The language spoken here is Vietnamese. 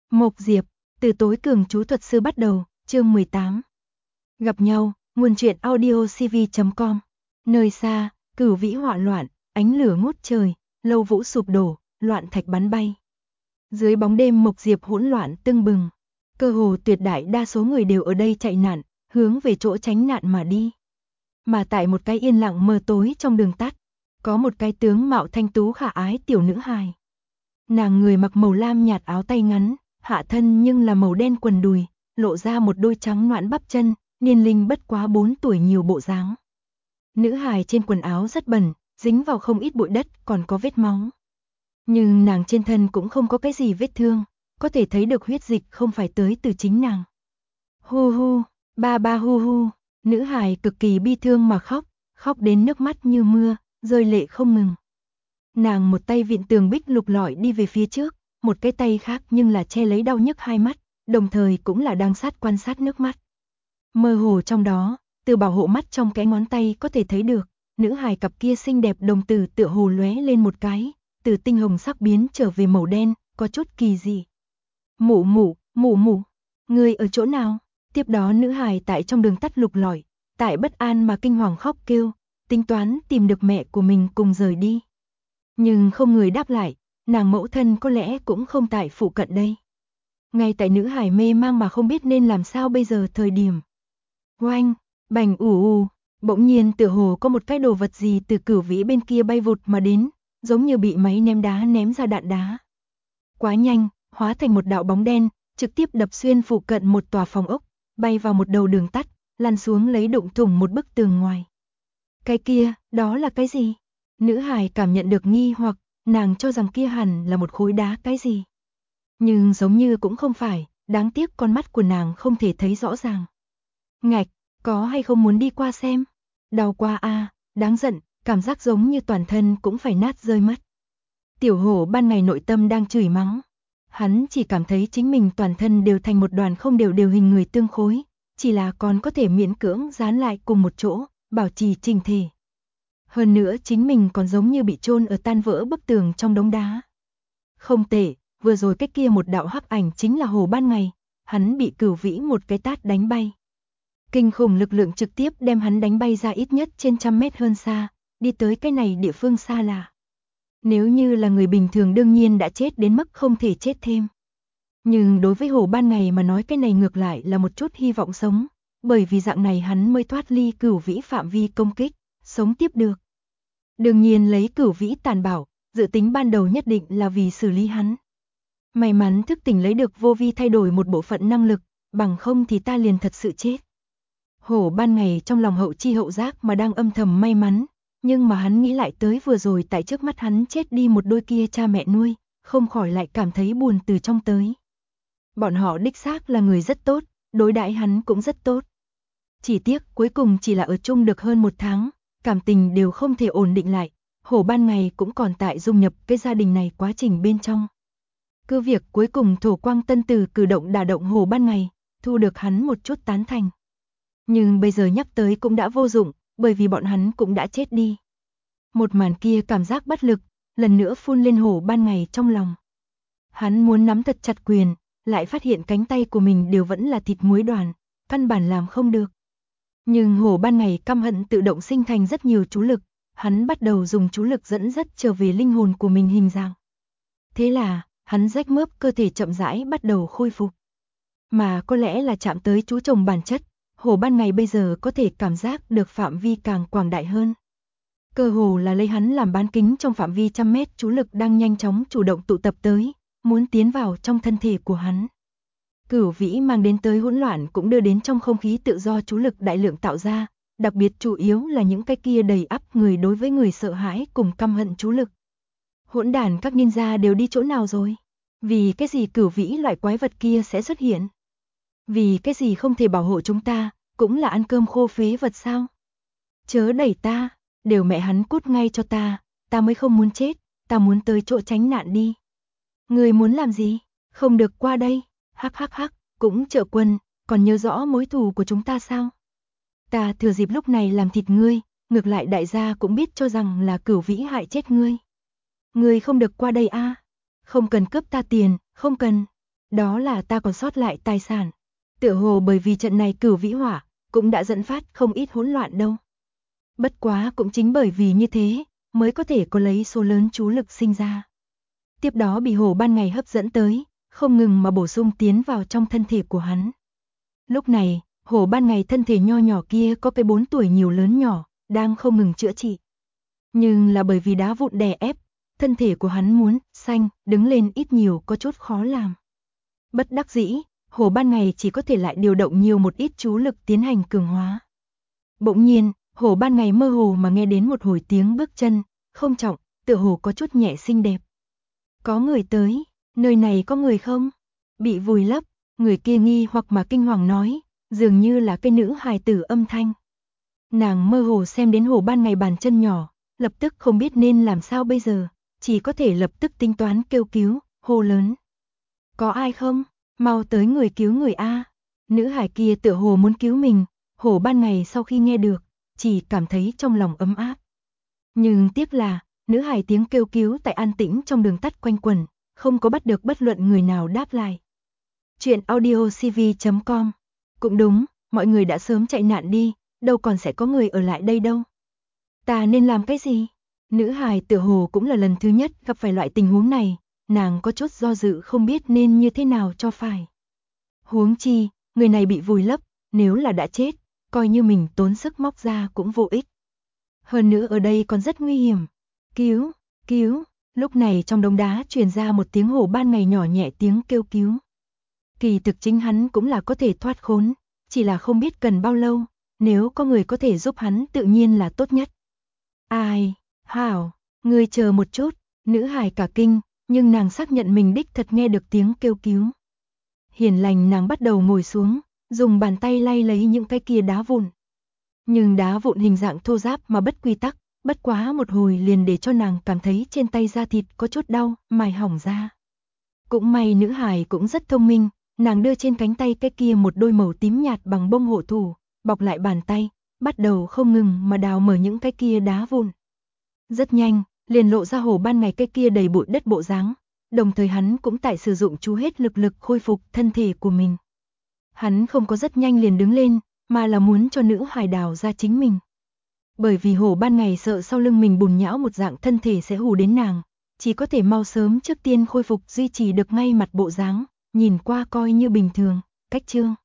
Mộc Diệp, từ tối cường chú thuật sư bắt đầu, chương 18. Gặp nhau, nguồn truyện audio cv.com. Nơi xa, cửu vĩ hỏa loạn, ánh lửa ngút trời, lâu vũ sụp đổ, loạn thạch bắn bay. Dưới bóng đêm Mộc Diệp hỗn loạn tưng bừng. Cơ hồ tuyệt đại đa số người đều ở đây chạy nạn, hướng về chỗ tránh nạn mà đi. Mà tại một cái yên lặng mờ tối trong đường tắt, có một cái tướng mạo thanh tú khả ái tiểu nữ hài. Nàng người mặc màu lam nhạt áo tay ngắn, hạ thân nhưng là màu đen quần đùi, lộ ra một đôi trắng nõn bắp chân, niên linh bất quá 4 tuổi nhiều bộ dáng. Nữ hài trên quần áo rất bẩn, dính vào không ít bụi đất, còn có vết máu. Nhưng nàng trên thân cũng không có cái gì vết thương, có thể thấy được huyết dịch không phải tới từ chính nàng. Hu hu, ba ba hu hu, nữ hài cực kỳ bi thương mà khóc, khóc đến nước mắt như mưa, rơi lệ không ngừng. Nàng một tay vịn tường bích lục lọi đi về phía trước, một cái tay khác nhưng là che lấy đau nhức hai mắt, đồng thời cũng là đang sát quan sát nước mắt. Mơ hồ trong đó, từ bảo hộ mắt trong cái ngón tay có thể thấy được, nữ hài cặp kia xinh đẹp đồng tử tựa hồ lóe lên một cái, từ tinh hồng sắc biến trở về màu đen, có chút kỳ dị. Mụ mụ, mụ mụ, ngươi ở chỗ nào? Tiếp đó nữ hài tại trong đường tắt lục lọi, tại bất an mà kinh hoàng khóc kêu, tính toán tìm được mẹ của mình cùng rời đi. Nhưng không người đáp lại, nàng mẫu thân có lẽ cũng không tại phụ cận đây. Ngay tại nữ hài mê mang mà không biết nên làm sao bây giờ thời điểm. Oanh, bành ù ù, bỗng nhiên tựa hồ có một cái đồ vật gì từ cửu vĩ bên kia bay vụt mà đến, giống như bị máy ném đá ném ra đạn đá. Quá nhanh, hóa thành một đạo bóng đen, trực tiếp đập xuyên phụ cận một tòa phòng ốc, bay vào một đầu đường tắt, lăn xuống lấy đụng thủng một bức tường ngoài. Cái kia, đó là cái gì? Nữ hài cảm nhận được nghi hoặc, nàng cho rằng kia hẳn là một khối đá cái gì. Nhưng giống như cũng không phải, đáng tiếc con mắt của nàng không thể thấy rõ ràng. Ngạch, có hay không muốn đi qua xem? Đau quá a, đáng giận, cảm giác giống như toàn thân cũng phải nát rơi mất. Tiểu hổ ban ngày nội tâm đang chửi mắng. Hắn chỉ cảm thấy chính mình toàn thân đều thành một đoàn không đều hình người tương khối, chỉ là còn có thể miễn cưỡng dán lại cùng một chỗ, bảo trì chỉnh thể. Hơn nữa chính mình còn giống như bị chôn ở tan vỡ bức tường trong đống đá. Không tệ, vừa rồi cái kia một đạo hắc ảnh chính là Hồ Ban Ngày, hắn bị cửu vĩ một cái tát đánh bay. Kinh khủng lực lượng trực tiếp đem hắn đánh bay ra ít nhất trên 100 mét hơn xa, đi tới cái này địa phương xa lạ. Nếu như là người bình thường đương nhiên đã chết đến mức không thể chết thêm. Nhưng đối với Hồ Ban Ngày mà nói cái này ngược lại là một chút hy vọng sống, bởi vì dạng này hắn mới thoát ly cửu vĩ phạm vi công kích, sống tiếp được. Đương nhiên lấy cửu vĩ tàn bạo, dự tính ban đầu nhất định là vì xử lý hắn. May mắn thức tỉnh lấy được vô vi thay đổi một bộ phận năng lực, bằng không thì ta liền thật sự chết. Hổ Ban Ngày trong lòng hậu chi hậu giác mà đang âm thầm may mắn, nhưng mà hắn nghĩ lại tới vừa rồi tại trước mắt hắn chết đi một đôi kia cha mẹ nuôi, không khỏi lại cảm thấy buồn từ trong tới. Bọn họ đích xác là người rất tốt, đối đãi hắn cũng rất tốt. Chỉ tiếc cuối cùng chỉ là ở chung được hơn 1 tháng, cảm tình đều không thể ổn định lại, Hổ Ban Ngày cũng còn tại dung nhập cái gia đình này quá trình bên trong. Cứ việc cuối cùng Thổ Quang Tân Tử cử động đả động Hổ Ban Ngày, thu được hắn một chút tán thành. Nhưng bây giờ nhắc tới cũng đã vô dụng, bởi vì bọn hắn cũng đã chết đi. Một màn kia cảm giác bất lực, lần nữa phun lên Hổ Ban Ngày trong lòng. Hắn muốn nắm thật chặt quyền, lại phát hiện cánh tay của mình đều vẫn là thịt muối đoàn, căn bản làm không được. Nhưng Hổ Ban Ngày căm hận tự động sinh thành rất nhiều chú lực, hắn bắt đầu dùng chú lực dẫn dắt trở về linh hồn của mình hình dạng. Thế là, hắn rách mướp cơ thể chậm rãi bắt đầu khôi phục. Mà có lẽ là chạm tới chú chồng bản chất, Hổ Ban Ngày bây giờ có thể cảm giác được phạm vi càng quảng đại hơn. Cơ hồ là lấy hắn làm bán kính trong phạm vi 100 mét chú lực đang nhanh chóng chủ động tụ tập tới, muốn tiến vào trong thân thể của hắn. Cửu vĩ mang đến tới hỗn loạn cũng đưa đến trong không khí tự do chú lực đại lượng tạo ra, đặc biệt chủ yếu là những cái kia đầy ắp người đối với người sợ hãi cùng căm hận chú lực. Hỗn đản các ninja đều đi chỗ nào rồi? Vì cái gì cửu vĩ loại quái vật kia sẽ xuất hiện? Vì cái gì không thể bảo hộ chúng ta, cũng là ăn cơm khô phế vật sao? Chớ đẩy ta, đều mẹ hắn cút ngay cho ta mới không muốn chết, ta muốn tới chỗ tránh nạn đi. Người muốn làm gì? Không được qua đây. Hắc hắc hắc, cũng trợ quân, còn nhớ rõ mối thù của chúng ta sao? Ta thừa dịp lúc này làm thịt ngươi, ngược lại đại gia cũng biết cho rằng là cửu vĩ hại chết ngươi. Ngươi không được qua đây a. Không cần cướp ta tiền, không cần. Đó là ta còn sót lại tài sản. Tựa hồ bởi vì trận này cửu vĩ hỏa, cũng đã dẫn phát không ít hỗn loạn đâu. Bất quá cũng chính bởi vì như thế, mới có thể có lấy số lớn chú lực sinh ra. Tiếp đó bị hổ ban ngày hấp dẫn tới, không ngừng mà bổ sung tiến vào trong thân thể của hắn. Lúc này, hổ ban ngày thân thể nho nhỏ kia có cái 4 tuổi nhiều lớn nhỏ, đang không ngừng chữa trị. Nhưng là bởi vì đá vụn đè ép, thân thể của hắn muốn đứng lên ít nhiều có chút khó làm. Bất đắc dĩ, hổ ban ngày chỉ có thể lại điều động nhiều một ít chú lực tiến hành cường hóa. Bỗng nhiên, hổ ban ngày mơ hồ mà nghe đến một hồi tiếng bước chân, không trọng, tựa hồ có chút nhẹ xinh đẹp. Có người tới, nơi này có người không? Bị vùi lấp, người kia nghi hoặc mà kinh hoàng nói, dường như là cái nữ hài tử âm thanh. Nàng mơ hồ xem đến hổ ban ngày bàn chân nhỏ, lập tức không biết nên làm sao bây giờ, chỉ có thể lập tức tính toán kêu cứu, hô lớn. Có ai không? Mau tới người cứu người A. Nữ hài kia tựa hồ muốn cứu mình, hổ ban ngày sau khi nghe được, chỉ cảm thấy trong lòng ấm áp. Nhưng tiếc là, nữ hài tiếng kêu cứu tại an tĩnh trong đường tắt quanh quẩn, không có bắt được bất luận người nào đáp lại. Chuyện audiocv.com. Cũng đúng, mọi người đã sớm chạy nạn đi, đâu còn sẽ có người ở lại đây đâu. Ta nên làm cái gì? Nữ hài tựa hồ cũng là lần thứ nhất gặp phải loại tình huống này, nàng có chút do dự không biết nên như thế nào cho phải. Huống chi, người này bị vùi lấp, nếu là đã chết, coi như mình tốn sức móc ra cũng vô ích. Hơn nữa ở đây còn rất nguy hiểm. Cứu, cứu, lúc này trong đống đá truyền ra một tiếng hổ ban ngày nhỏ nhẹ tiếng kêu cứu. Kỳ thực chính hắn cũng là có thể thoát khốn, chỉ là không biết cần bao lâu, nếu có người có thể giúp hắn tự nhiên là tốt nhất. Ai, hảo, ngươi chờ một chút, nữ hài cả kinh, nhưng nàng xác nhận mình đích thật nghe được tiếng kêu cứu. Hiền lành nàng bắt đầu ngồi xuống, dùng bàn tay lay lấy những cái kia đá vụn. Nhưng đá vụn hình dạng thô ráp mà bất quy tắc, bất quá một hồi liền để cho nàng cảm thấy trên tay da thịt có chút đau, mài hỏng ra. Cũng may nữ hài cũng rất thông minh, nàng đưa trên cánh tay cái kia một đôi màu tím nhạt bằng bông hộ thủ, bọc lại bàn tay, bắt đầu không ngừng mà đào mở những cái kia đá vụn. Rất nhanh, liền lộ ra hổ ban ngày cái kia đầy bụi đất bộ dáng, đồng thời hắn cũng tại sử dụng chú hết lực khôi phục thân thể của mình. Hắn không có rất nhanh liền đứng lên, mà là muốn cho nữ hài đào ra chính mình. Bởi vì hổ ban ngày sợ sau lưng mình bùn nhão một dạng thân thể sẽ hù đến nàng, chỉ có thể mau sớm trước tiên khôi phục duy trì được ngay mặt bộ dáng, nhìn qua coi như bình thường, cách chương.